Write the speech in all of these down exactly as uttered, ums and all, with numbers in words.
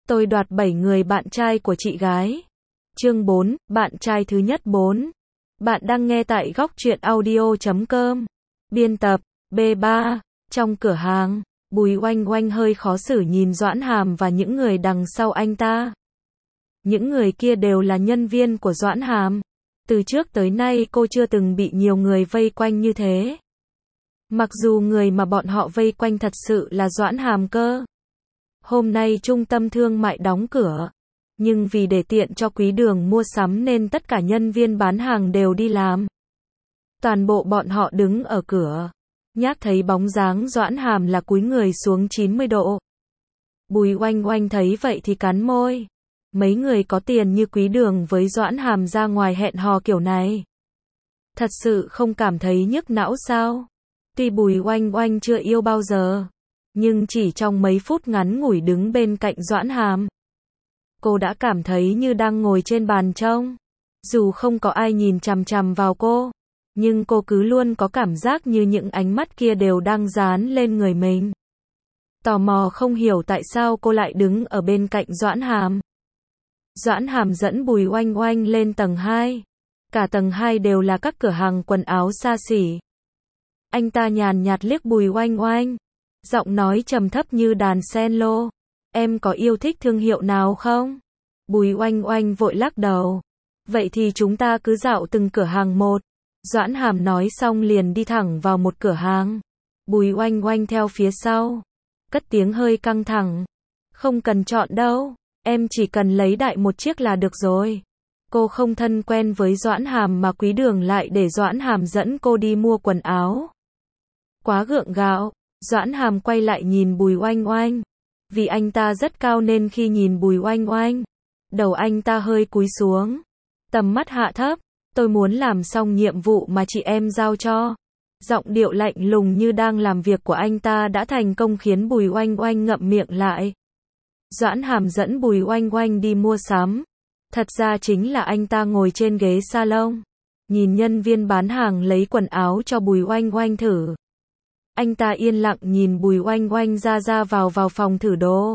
Tôi đoạt bảy người bạn trai của chị gái. Chương bốn, bạn trai thứ nhất bốn. Bạn đang nghe tại góc truyện audio chấm com. Biên tập, B ba. Trong cửa hàng, Bùi Oanh Oanh hơi khó xử nhìn Doãn Hàm và những người đằng sau anh ta. Những người kia đều là nhân viên của Doãn Hàm. Từ trước tới nay cô chưa từng bị nhiều người vây quanh như thế. Mặc dù người mà bọn họ vây quanh thật sự là Doãn Hàm cơ. Hôm nay trung tâm thương mại đóng cửa, nhưng vì để tiện cho Quý Đường mua sắm nên tất cả nhân viên bán hàng đều đi làm. Toàn bộ bọn họ đứng ở cửa, nhác thấy bóng dáng Doãn Hàm là cúi người xuống chín mươi độ. Bùi Oanh Oanh thấy vậy thì cắn môi. Mấy người có tiền như Quý Đường với Doãn Hàm ra ngoài hẹn hò kiểu này, thật sự không cảm thấy nhức não sao? Tuy Bùi Oanh Oanh chưa yêu bao giờ, nhưng chỉ trong mấy phút ngắn ngủi đứng bên cạnh Doãn Hàm, cô đã cảm thấy như đang ngồi trên bàn trông. Dù không có ai nhìn chằm chằm vào cô, nhưng cô cứ luôn có cảm giác như những ánh mắt kia đều đang dán lên người mình. Tò mò không hiểu tại sao cô lại đứng ở bên cạnh Doãn Hàm. Doãn Hàm dẫn Bùi Oanh Oanh lên tầng hai. Cả tầng hai đều là các cửa hàng quần áo xa xỉ. Anh ta nhàn nhạt liếc Bùi Oanh Oanh, giọng nói trầm thấp như đàn cello. Em có yêu thích thương hiệu nào không? Bùi Oanh Oanh vội lắc đầu. Vậy thì chúng ta cứ dạo từng cửa hàng một. Doãn Hàm nói xong liền đi thẳng vào một cửa hàng. Bùi Oanh Oanh theo phía sau, cất tiếng hơi căng thẳng. Không cần chọn đâu, em chỉ cần lấy đại một chiếc là được rồi. Cô không thân quen với Doãn Hàm mà Quý Đường lại để Doãn Hàm dẫn cô đi mua quần áo. Quá gượng gạo. Doãn Hàm quay lại nhìn Bùi Oanh Oanh. Vì anh ta rất cao nên khi nhìn Bùi Oanh Oanh, đầu anh ta hơi cúi xuống, tầm mắt hạ thấp. Tôi muốn làm xong nhiệm vụ mà chị em giao cho. Giọng điệu lạnh lùng như đang làm việc của anh ta đã thành công khiến Bùi Oanh Oanh ngậm miệng lại. Doãn Hàm dẫn Bùi Oanh Oanh đi mua sắm. Thật ra chính là anh ta ngồi trên ghế salon, nhìn nhân viên bán hàng lấy quần áo cho Bùi Oanh Oanh thử. Anh ta yên lặng nhìn Bùi Oanh Oanh ra ra vào vào phòng thử đồ.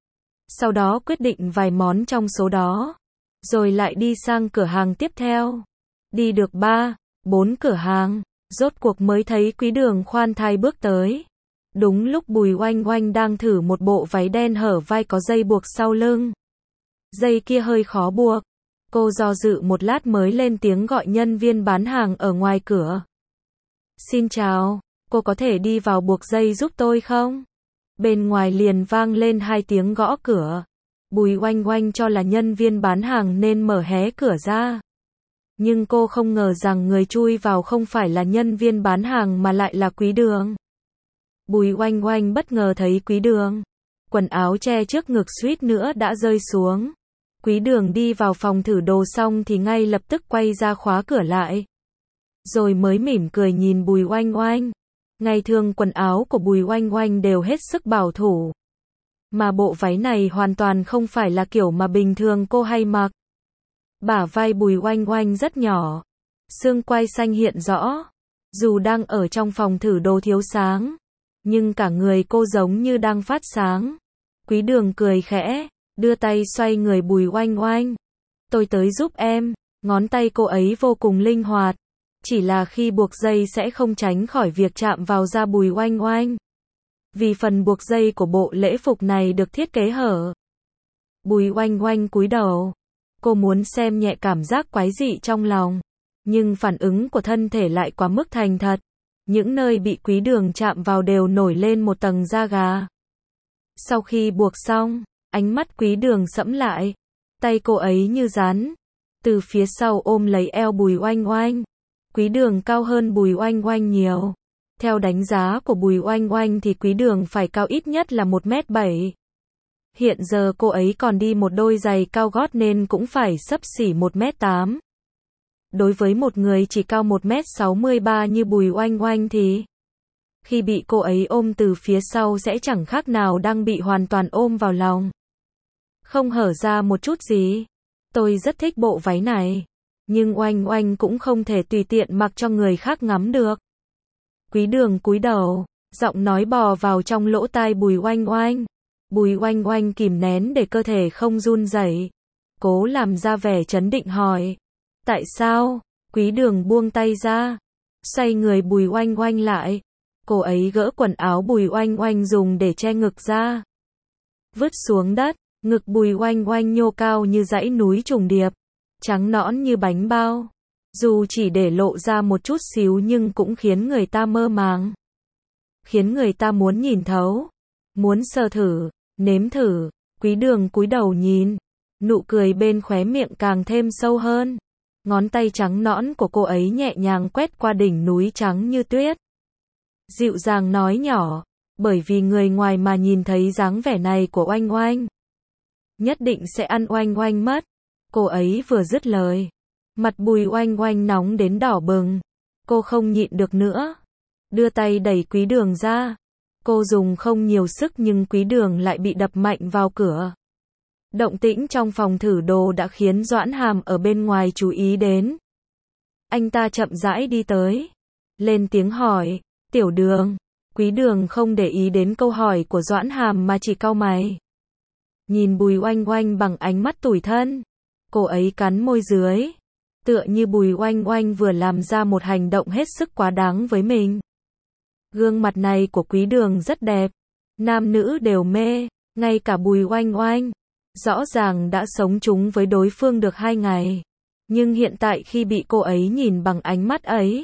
Sau đó quyết định vài món trong số đó, rồi lại đi sang cửa hàng tiếp theo. Đi được ba, bốn cửa hàng, rốt cuộc mới thấy Quý Đường khoan thai bước tới. Đúng lúc Bùi Oanh Oanh đang thử một bộ váy đen hở vai có dây buộc sau lưng. Dây kia hơi khó buộc. Cô do dự một lát mới lên tiếng gọi nhân viên bán hàng ở ngoài cửa. Xin chào, cô có thể đi vào buộc dây giúp tôi không? Bên ngoài liền vang lên hai tiếng gõ cửa. Bùi Oanh Oanh cho là nhân viên bán hàng nên mở hé cửa ra. Nhưng cô không ngờ rằng người chui vào không phải là nhân viên bán hàng mà lại là Quý Đường. Bùi Oanh Oanh bất ngờ thấy Quý Đường. Quần áo che trước ngực suýt nữa đã rơi xuống. Quý Đường đi vào phòng thử đồ xong thì ngay lập tức quay ra khóa cửa lại. Rồi mới mỉm cười nhìn Bùi Oanh Oanh. Ngày thường quần áo của Bùi Oanh Oanh đều hết sức bảo thủ. Mà bộ váy này hoàn toàn không phải là kiểu mà bình thường cô hay mặc. Bả vai Bùi Oanh Oanh rất nhỏ, xương quai xanh hiện rõ. Dù đang ở trong phòng thử đồ thiếu sáng, nhưng cả người cô giống như đang phát sáng. Quý Đường cười khẽ, đưa tay xoay người Bùi Oanh Oanh. Tôi tới giúp em. Ngón tay cô ấy vô cùng linh hoạt, chỉ là khi buộc dây sẽ không tránh khỏi việc chạm vào da Bùi Oanh Oanh. Vì phần buộc dây của bộ lễ phục này được thiết kế hở. Bùi Oanh Oanh cúi đầu. Cô muốn xem nhẹ cảm giác quái dị trong lòng, nhưng phản ứng của thân thể lại quá mức thành thật. Những nơi bị Quý Đường chạm vào đều nổi lên một tầng da gà. Sau khi buộc xong, ánh mắt Quý Đường sẫm lại. Tay cô ấy như rắn, từ phía sau ôm lấy eo Bùi Oanh Oanh. Quý Đường cao hơn Bùi Oanh Oanh nhiều. Theo đánh giá của Bùi Oanh Oanh thì Quý Đường phải cao ít nhất là một mét bảy. Hiện giờ cô ấy còn đi một đôi giày cao gót nên cũng phải xấp xỉ một mét tám. Đối với một người chỉ cao một mét sáu mươi ba như Bùi Oanh Oanh thì, khi bị cô ấy ôm từ phía sau sẽ chẳng khác nào đang bị hoàn toàn ôm vào lòng. Không hở ra một chút gì. Tôi rất thích bộ váy này, nhưng Oanh Oanh cũng không thể tùy tiện mặc cho người khác ngắm được. Quý Đường cúi đầu, giọng nói bò vào trong lỗ tai Bùi Oanh Oanh. Bùi Oanh Oanh kìm nén để cơ thể không run rẩy, cố làm ra vẻ trấn định hỏi. Tại sao? Quý Đường buông tay ra, xoay người Bùi Oanh Oanh lại. Cô ấy gỡ quần áo Bùi Oanh Oanh dùng để che ngực ra, vứt xuống đất. Ngực Bùi Oanh Oanh nhô cao như dãy núi trùng điệp, trắng nõn như bánh bao. Dù chỉ để lộ ra một chút xíu nhưng cũng khiến người ta mơ màng, khiến người ta muốn nhìn thấu, muốn sờ thử, nếm thử. Quý Đường cúi đầu nhìn, nụ cười bên khóe miệng càng thêm sâu hơn. Ngón tay trắng nõn của cô ấy nhẹ nhàng quét qua đỉnh núi trắng như tuyết. Dịu dàng nói nhỏ, bởi vì người ngoài mà nhìn thấy dáng vẻ này của Oanh Oanh, nhất định sẽ ăn Oanh Oanh mất. Cô ấy vừa dứt lời, mặt Bùi Oanh Oanh nóng đến đỏ bừng. Cô không nhịn được nữa, đưa tay đẩy Quý Đường ra. Cô dùng không nhiều sức nhưng Quý Đường lại bị đập mạnh vào cửa. Động tĩnh trong phòng thử đồ đã khiến Doãn Hàm ở bên ngoài chú ý đến. Anh ta chậm rãi đi tới, lên tiếng hỏi, Tiểu Đường. Quý Đường không để ý đến câu hỏi của Doãn Hàm mà chỉ cau mày, nhìn Bùi Oanh Oanh bằng ánh mắt tủi thân. Cô ấy cắn môi dưới, tựa như Bùi Oanh Oanh vừa làm ra một hành động hết sức quá đáng với mình. Gương mặt này của Quý Đường rất đẹp, nam nữ đều mê, ngay cả Bùi Oanh Oanh. Rõ ràng đã sống chung với đối phương được hai ngày, nhưng hiện tại khi bị cô ấy nhìn bằng ánh mắt ấy,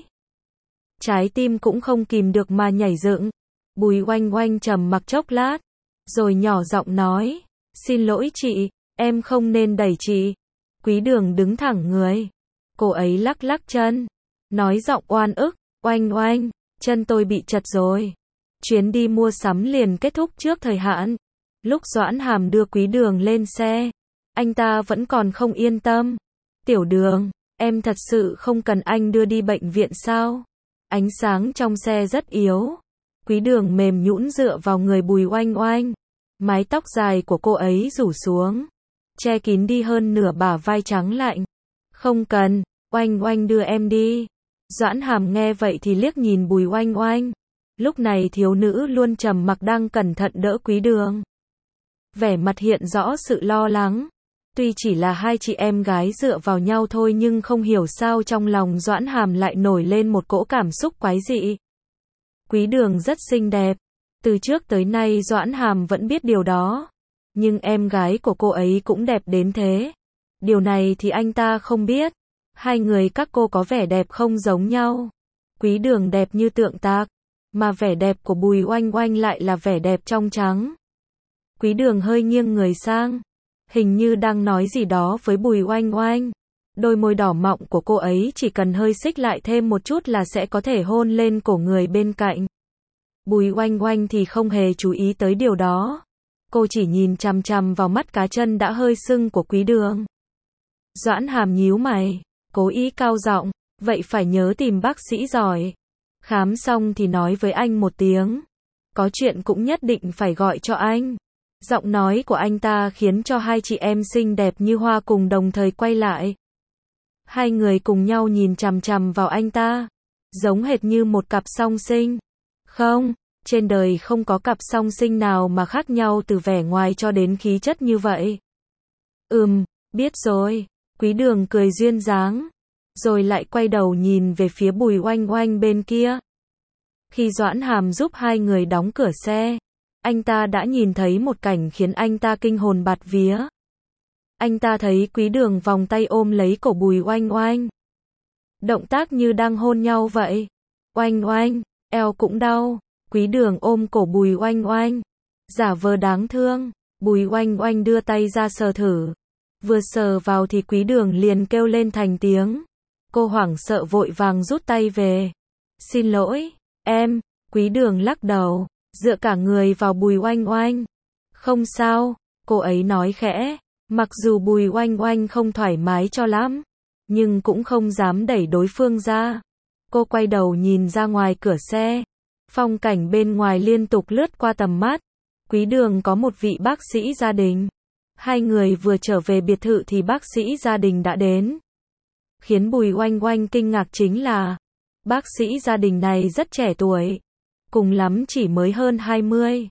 trái tim cũng không kìm được mà nhảy dựng. Bùi Oanh Oanh trầm mặc chốc lát, rồi nhỏ giọng nói, xin lỗi chị, em không nên đẩy chị. Quý Đường đứng thẳng người, cô ấy lắc lắc chân, nói giọng oan ức, Oanh Oanh, chân tôi bị chật rồi. Chuyến đi mua sắm liền kết thúc trước thời hạn. Lúc Doãn Hàm đưa Quý Đường lên xe, anh ta vẫn còn không yên tâm. Tiểu Đường, em thật sự không cần anh đưa đi bệnh viện sao? Ánh sáng trong xe rất yếu. Quý Đường mềm nhũn dựa vào người Bùi Oanh Oanh. Mái tóc dài của cô ấy rủ xuống, che kín đi hơn nửa bả vai trắng lạnh. Không cần, Oanh Oanh đưa em đi. Doãn Hàm nghe vậy thì liếc nhìn Bùi Oanh Oanh. Lúc này thiếu nữ luôn trầm mặc đang cẩn thận đỡ Quý Đường, vẻ mặt hiện rõ sự lo lắng. Tuy chỉ là hai chị em gái dựa vào nhau thôi nhưng không hiểu sao trong lòng Doãn Hàm lại nổi lên một cỗ cảm xúc quái dị. Quý Đường rất xinh đẹp, từ trước tới nay Doãn Hàm vẫn biết điều đó, nhưng em gái của cô ấy cũng đẹp đến thế. Điều này thì anh ta không biết. Hai người các cô có vẻ đẹp không giống nhau. Quý Đường đẹp như tượng tạc, mà vẻ đẹp của Bùi Oanh Oanh lại là vẻ đẹp trong trắng. Quý Đường hơi nghiêng người sang, hình như đang nói gì đó với Bùi Oanh Oanh. Đôi môi đỏ mọng của cô ấy chỉ cần hơi xích lại thêm một chút là sẽ có thể hôn lên cổ người bên cạnh. Bùi Oanh Oanh thì không hề chú ý tới điều đó. Cô chỉ nhìn chằm chằm vào mắt cá chân đã hơi sưng của Quý Đường. Doãn Hàm nhíu mày, cố ý cao giọng, vậy phải nhớ tìm bác sĩ giỏi. Khám xong thì nói với anh một tiếng. Có chuyện cũng nhất định phải gọi cho anh. Giọng nói của anh ta khiến cho hai chị em xinh đẹp như hoa cùng đồng thời quay lại. Hai người cùng nhau nhìn chằm chằm vào anh ta, giống hệt như một cặp song sinh. Không, trên đời không có cặp song sinh nào mà khác nhau từ vẻ ngoài cho đến khí chất như vậy. Ừm, biết rồi. Quý Đường cười duyên dáng, rồi lại quay đầu nhìn về phía Bùi Oanh Oanh bên kia. Khi Doãn Hàm giúp hai người đóng cửa xe, anh ta đã nhìn thấy một cảnh khiến anh ta kinh hồn bạt vía. Anh ta thấy Quý Đường vòng tay ôm lấy cổ Bùi Oanh Oanh. Động tác như đang hôn nhau vậy. Oanh Oanh, eo cũng đau. Quý Đường ôm cổ Bùi Oanh Oanh, giả vờ đáng thương. Bùi Oanh Oanh đưa tay ra sờ thử. Vừa sờ vào thì Quý Đường liền kêu lên thành tiếng. Cô hoảng sợ vội vàng rút tay về. Xin lỗi, em. Quý Đường lắc đầu, dựa cả người vào Bùi Oanh Oanh. Không sao, cô ấy nói khẽ. Mặc dù Bùi Oanh Oanh không thoải mái cho lắm, nhưng cũng không dám đẩy đối phương ra. Cô quay đầu nhìn ra ngoài cửa xe. Phong cảnh bên ngoài liên tục lướt qua tầm mắt. Quý Đường có một vị bác sĩ gia đình. Hai người vừa trở về biệt thự thì bác sĩ gia đình đã đến. Khiến Bùi Oanh Oanh kinh ngạc chính là, bác sĩ gia đình này rất trẻ tuổi, cùng lắm chỉ mới hơn hai mươi.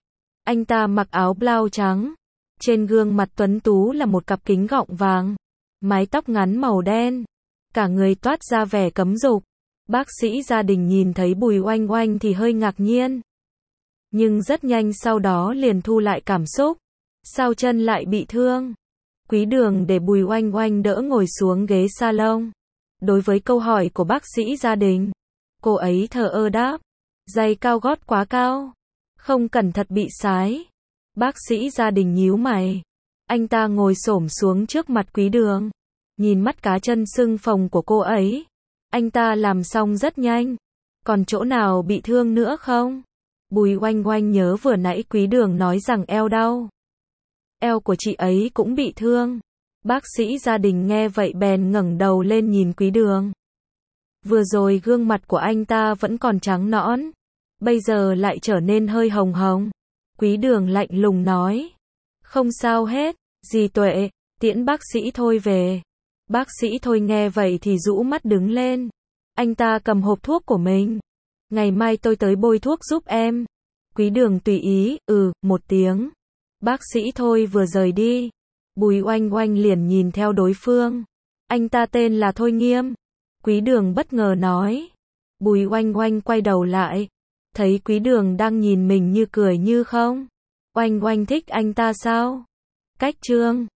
Anh ta mặc áo blau trắng. Trên gương mặt tuấn tú là một cặp kính gọng vàng. Mái tóc ngắn màu đen. Cả người toát ra vẻ cấm dục. Bác sĩ gia đình nhìn thấy Bùi Oanh Oanh thì hơi ngạc nhiên. Nhưng rất nhanh sau đó liền thu lại cảm xúc. Sao chân lại bị thương? Quý Đường để Bùi Oanh Oanh đỡ ngồi xuống ghế salon. Đối với câu hỏi của bác sĩ gia đình, cô ấy thờ ơ đáp. Giày cao gót quá cao. Không cẩn thận bị sái. Bác sĩ gia đình nhíu mày. Anh ta ngồi xổm xuống trước mặt Quý Đường. Nhìn mắt cá chân sưng phồng của cô ấy. Anh ta làm xong rất nhanh. Còn chỗ nào bị thương nữa không? Bùi Oanh Oanh nhớ vừa nãy Quý Đường nói rằng eo đau. Eo của chị ấy cũng bị thương. Bác sĩ gia đình nghe vậy bèn ngẩng đầu lên nhìn Quý Đường. Vừa rồi gương mặt của anh ta vẫn còn trắng nõn. Bây giờ lại trở nên hơi hồng hồng. Quý Đường lạnh lùng nói. Không sao hết, dì Tuệ, tiễn bác sĩ Thôi về. Bác sĩ Thôi nghe vậy thì rũ mắt đứng lên. Anh ta cầm hộp thuốc của mình. Ngày mai tôi tới bôi thuốc giúp em. Quý Đường tùy ý, ừ, một tiếng. Bác sĩ Thôi vừa rời đi. Bùi Oanh Oanh liền nhìn theo đối phương. Anh ta tên là Thôi Nghiêm. Quý Đường bất ngờ nói. Bùi Oanh Oanh quay đầu lại. Thấy Quý Đường đang nhìn mình như cười như không. Oanh Oanh thích anh ta sao? Cách chương